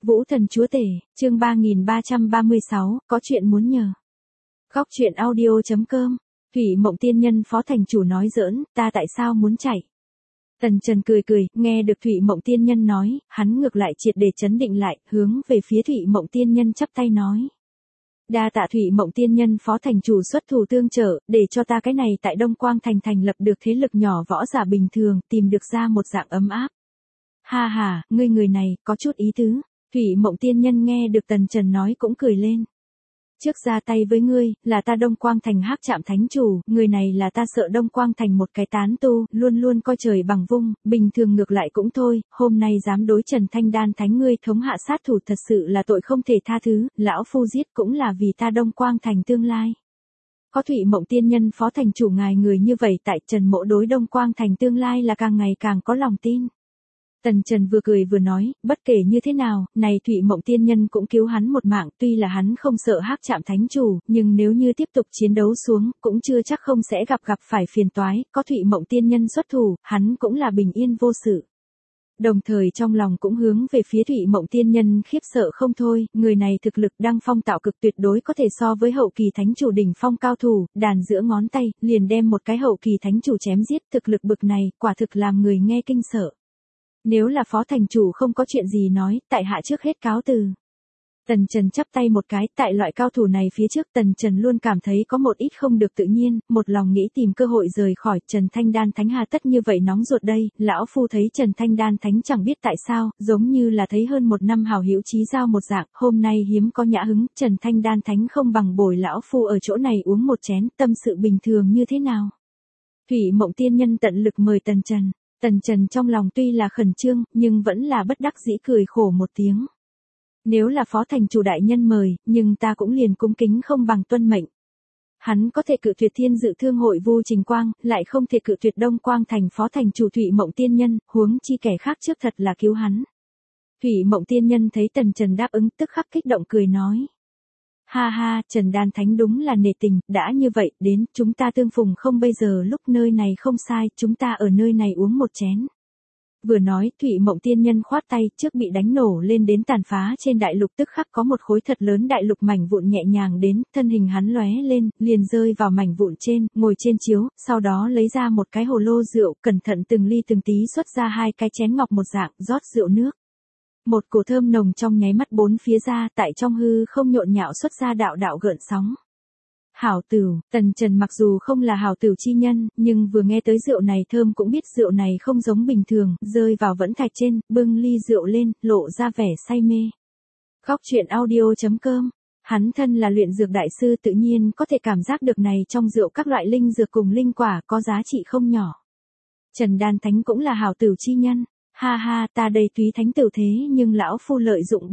Vũ Thần Chúa Tể, chương 3336, có chuyện muốn nhờ. Góc truyện audio.com, Thủy Mộng Tiên Nhân Phó Thành Chủ nói giỡn, ta tại sao muốn chạy? Tần Trần cười cười, nghe được Thủy Mộng Tiên Nhân nói, hắn ngược lại triệt để chấn định lại, hướng về phía Thủy Mộng Tiên Nhân chắp tay nói. Đa tạ Thủy Mộng Tiên Nhân Phó Thành Chủ xuất thủ tương trợ, để cho ta cái này tại Đông Quang Thành thành lập được thế lực nhỏ võ giả bình thường, tìm được ra một dạng ấm áp. Ha ha, ngươi người này, có chút ý tứ. Thủy Mộng Tiên Nhân nghe được Tần Trần nói cũng cười lên. Trước ra tay với ngươi, là ta Đông Quang Thành Hắc Trạm Thánh Chủ, người này là ta sợ Đông Quang Thành một cái tán tu, luôn luôn coi trời bằng vung, bình thường ngược lại cũng thôi, hôm nay dám đối Trần Thanh Đan Thánh ngươi thống hạ sát thủ thật sự là tội không thể tha thứ, lão phu giết cũng là vì ta Đông Quang Thành tương lai. Có Thủy Mộng Tiên Nhân Phó Thành Chủ ngài người như vậy tại Trần Mỗ đối Đông Quang Thành tương lai là càng ngày càng có lòng tin. Tần Trần vừa cười vừa nói, bất kể như thế nào, này Thủy Mộng Tiên Nhân cũng cứu hắn một mạng, tuy là hắn không sợ Hắc Trạm Thánh Chủ, nhưng nếu như tiếp tục chiến đấu xuống, cũng chưa chắc không sẽ gặp phải phiền toái, có Thủy Mộng Tiên Nhân xuất thủ, hắn cũng là bình yên vô sự. Đồng thời trong lòng cũng hướng về phía Thủy Mộng Tiên Nhân khiếp sợ không thôi, người này thực lực đăng phong tạo cực tuyệt đối có thể so với hậu kỳ thánh chủ đỉnh phong cao thủ, đàn giữa ngón tay, liền đem một cái hậu kỳ thánh chủ chém giết, thực lực bực này, quả thực làm người nghe kinh sợ. Nếu là Phó Thành Chủ không có chuyện gì nói, tại hạ trước hết cáo từ. Tần Trần chắp tay một cái, tại loại cao thủ này phía trước Tần Trần luôn cảm thấy có một ít không được tự nhiên, một lòng nghĩ tìm cơ hội rời khỏi Trần Thanh Đan Thánh hà tất như vậy nóng ruột đây, lão phu thấy Trần Thanh Đan Thánh chẳng biết tại sao, giống như là thấy hơn một năm hảo hữu chí giao một dạng, hôm nay hiếm có nhã hứng, Trần Thanh Đan Thánh không bằng bồi lão phu ở chỗ này uống một chén, tâm sự bình thường như thế nào. Thủy Mộng Tiên Nhân tận lực mời Tần Trần. Tần Trần trong lòng tuy là khẩn trương, nhưng vẫn là bất đắc dĩ cười khổ một tiếng. Nếu là Phó Thành Chủ đại nhân mời, nhưng ta cũng liền cung kính không bằng tuân mệnh. Hắn có thể cự tuyệt Thiên Dự Thương Hội Vu Trình Quang, lại không thể cự tuyệt Đông Quang Thành Phó Thành Chủ Thủy Mộng Tiên Nhân, huống chi kẻ khác trước thật là cứu hắn. Thủy Mộng Tiên Nhân thấy Tần Trần đáp ứng tức khắc kích động cười nói. Ha ha, Trần Đan Thánh đúng là nể tình, đã như vậy, đến, chúng ta tương phùng không bây giờ lúc nơi này không sai, chúng ta ở nơi này uống một chén. Vừa nói, Thủy Mộng Tiên Nhân khoát tay, trước bị đánh nổ lên đến tàn phá trên đại lục tức khắc có một khối thật lớn đại lục mảnh vụn nhẹ nhàng đến, thân hình hắn lóe lên, liền rơi vào mảnh vụn trên, ngồi trên chiếu, sau đó lấy ra một cái hồ lô rượu, cẩn thận từng ly từng tí xuất ra hai cái chén ngọc một dạng, rót rượu nước. Một cổ thơm nồng trong nháy mắt bốn phía ra, tại trong hư không nhộn nhạo xuất ra đạo đạo gợn sóng. Hảo tửu, Tần Trần mặc dù không là hảo tửu chi nhân, nhưng vừa nghe tới rượu này thơm cũng biết rượu này không giống bình thường, rơi vào vẫn thạch trên, bưng ly rượu lên, lộ ra vẻ say mê. Góc truyện audio.com, hắn thân là luyện dược đại sư tự nhiên có thể cảm giác được này trong rượu các loại linh dược cùng linh quả có giá trị không nhỏ. Trần Đan Thánh cũng là hảo tửu chi nhân. Ha ha, ta đây túy thánh tửu thế nhưng lão phu lợi dụng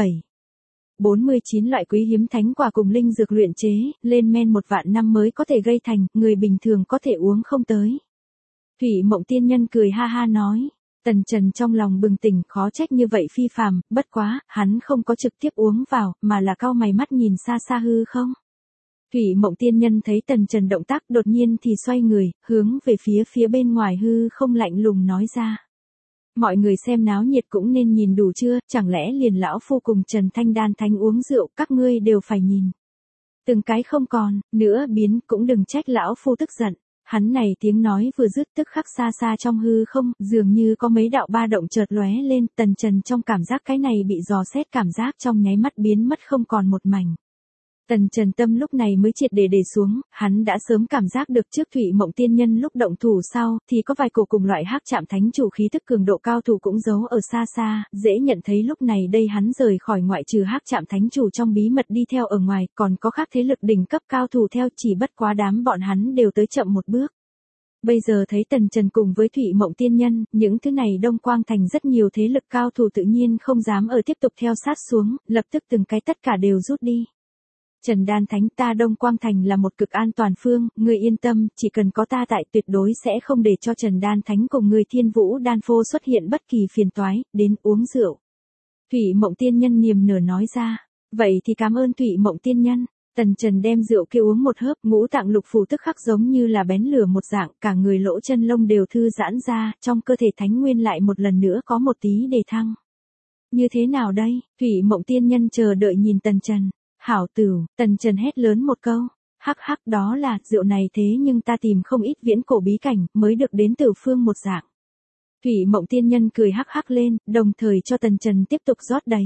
49 loại quý hiếm thánh quả cùng linh dược luyện chế, lên men 1 vạn năm mới có thể gây thành, người bình thường có thể uống không tới. Thủy Mộng Tiên Nhân cười ha ha nói. Tần Trần trong lòng bừng tỉnh, khó trách như vậy phi phàm, bất quá, hắn không có trực tiếp uống vào, mà là cau mày mắt nhìn xa xa hư không. Thủy Mộng Tiên Nhân thấy Tần Trần động tác đột nhiên thì xoay người, hướng về phía bên ngoài hư không lạnh lùng nói ra. Mọi người xem náo nhiệt cũng nên nhìn đủ chưa, chẳng lẽ liền lão phu cùng Trần Thanh Đan Thánh uống rượu, các ngươi đều phải nhìn. Từng cái không còn, nữa biến, cũng đừng trách lão phu tức giận. Hắn này tiếng nói vừa dứt tức khắc xa xa trong hư không, dường như có mấy đạo ba động chợt lóe lên, Tần Trần trong cảm giác cái này bị dò xét cảm giác trong nháy mắt biến mất không còn một mảnh. Tần Trần tâm lúc này mới triệt để xuống, hắn đã sớm cảm giác được trước Thủy Mộng Tiên Nhân lúc động thủ sau, thì có vài cổ cùng loại Hắc Trạm Thánh Chủ khí tức cường độ cao thủ cũng giấu ở xa xa, dễ nhận thấy lúc này đây hắn rời khỏi ngoại trừ Hắc Trạm Thánh Chủ trong bí mật đi theo ở ngoài, còn có khác thế lực đỉnh cấp cao thủ theo, chỉ bất quá đám bọn hắn đều tới chậm một bước. Bây giờ thấy Tần Trần cùng với Thủy Mộng Tiên Nhân, những thứ này Đông Quang Thành rất nhiều thế lực cao thủ tự nhiên không dám ở tiếp tục theo sát xuống, lập tức từng cái tất cả đều rút đi. Trần Đan Thánh, ta Đông Quang Thành là một cực an toàn phương, ngươi yên tâm, chỉ cần có ta tại tuyệt đối sẽ không để cho Trần Đan Thánh cùng người Thiên Vũ Đan Phô xuất hiện bất kỳ phiền toái, đến uống rượu. Thủy Mộng Tiên Nhân niềm nở nói ra, vậy thì cảm ơn Thủy Mộng Tiên Nhân. Tần Trần đem rượu kia uống một hớp, ngũ tạng lục phủ tức khắc giống như là bén lửa một dạng, cả người lỗ chân lông đều thư giãn ra, trong cơ thể thánh nguyên lại một lần nữa có một tí đề thăng. Như thế nào đây? Thủy Mộng Tiên Nhân chờ đợi nhìn Tần Trần. Hảo Tửu, Tần Trần hét lớn một câu. Hắc hắc, đó là rượu này thế nhưng ta tìm không ít viễn cổ bí cảnh mới được đến từ phương một dạng. Thủy Mộng Tiên Nhân cười hắc hắc lên, đồng thời cho Tần Trần tiếp tục rót đầy.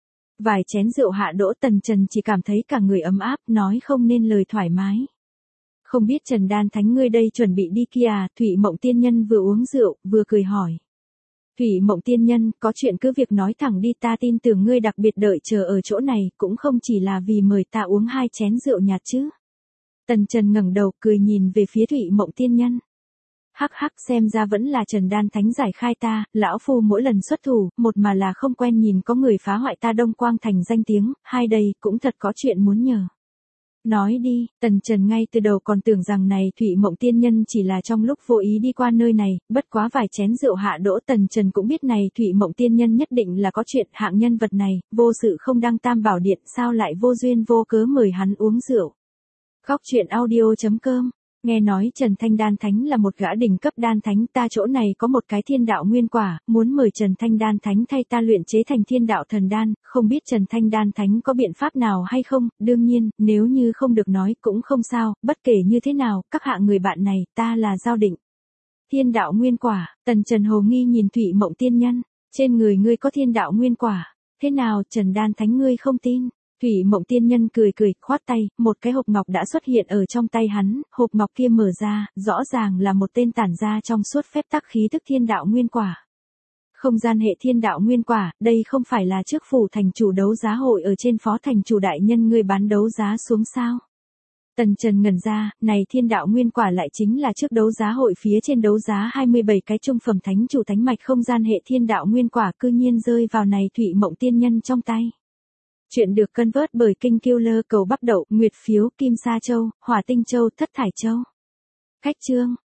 Vài chén rượu hạ đỗ, Tần Trần chỉ cảm thấy cả người ấm áp, nói không nên lời thoải mái. Không biết Trần Đan Thánh ngươi đây chuẩn bị đi kia à? Thủy Mộng Tiên Nhân vừa uống rượu, vừa cười hỏi. Thủy Mộng Tiên Nhân, có chuyện cứ việc nói thẳng đi, ta tin tưởng ngươi đặc biệt đợi chờ ở chỗ này, cũng không chỉ là vì mời ta uống 2 chén rượu nhạt chứ. Tần Trần ngẩng đầu cười nhìn về phía Thủy Mộng Tiên Nhân. Hắc hắc, xem ra vẫn là Trần Đan Thánh giải khai ta, lão phu mỗi lần xuất thủ, một mà là không quen nhìn có người phá hoại ta Đông Quang Thành danh tiếng, hai đây cũng thật có chuyện muốn nhờ. Nói đi, Tần Trần ngay từ đầu còn tưởng rằng này Thủy Mộng Tiên Nhân chỉ là trong lúc vô ý đi qua nơi này, bất quá vài chén rượu hạ đỗ, Tần Trần cũng biết này Thủy Mộng Tiên Nhân nhất định là có chuyện, hạng nhân vật này, vô sự không đăng Tam Bảo Điện, sao lại vô duyên vô cớ mời hắn uống rượu. Góc truyện audio.com. Nghe nói Trần Thanh Đan Thánh là một gã đỉnh cấp đan thánh, ta chỗ này có một cái thiên đạo nguyên quả, muốn mời Trần Thanh Đan Thánh thay ta luyện chế thành thiên đạo thần đan, không biết Trần Thanh Đan Thánh có biện pháp nào hay không, đương nhiên, nếu như không được nói cũng không sao, bất kể như thế nào, các hạ người bạn này, ta là giao định. Thiên đạo nguyên quả, Tần Trần hồ nghi nhìn Thủy Mộng Tiên Nhân, trên người ngươi có thiên đạo nguyên quả, thế nào Trần Đan Thánh ngươi không tin? Thủy Mộng Tiên Nhân cười cười, khoát tay, một cái hộp ngọc đã xuất hiện ở trong tay hắn, hộp ngọc kia mở ra, rõ ràng là một tên tản ra trong suốt phép tắc khí thức thiên đạo nguyên quả. Không gian hệ thiên đạo nguyên quả, đây không phải là trước phủ thành chủ đấu giá hội ở trên phó thành chủ đại nhân người bán đấu giá xuống sao? Tần Trần ngẩn ra, này thiên đạo nguyên quả lại chính là trước đấu giá hội phía trên đấu giá 27 cái trung phẩm thánh chủ thánh mạch không gian hệ thiên đạo nguyên quả cư nhiên rơi vào này Thủy Mộng Tiên Nhân trong tay. Chuyện được cân vớt bởi Kinh Killer Cầu Bắc Đậu, Nguyệt Phiếu, Kim Sa Châu, Hỏa Tinh Châu, Thất Thải Châu. Khách chương.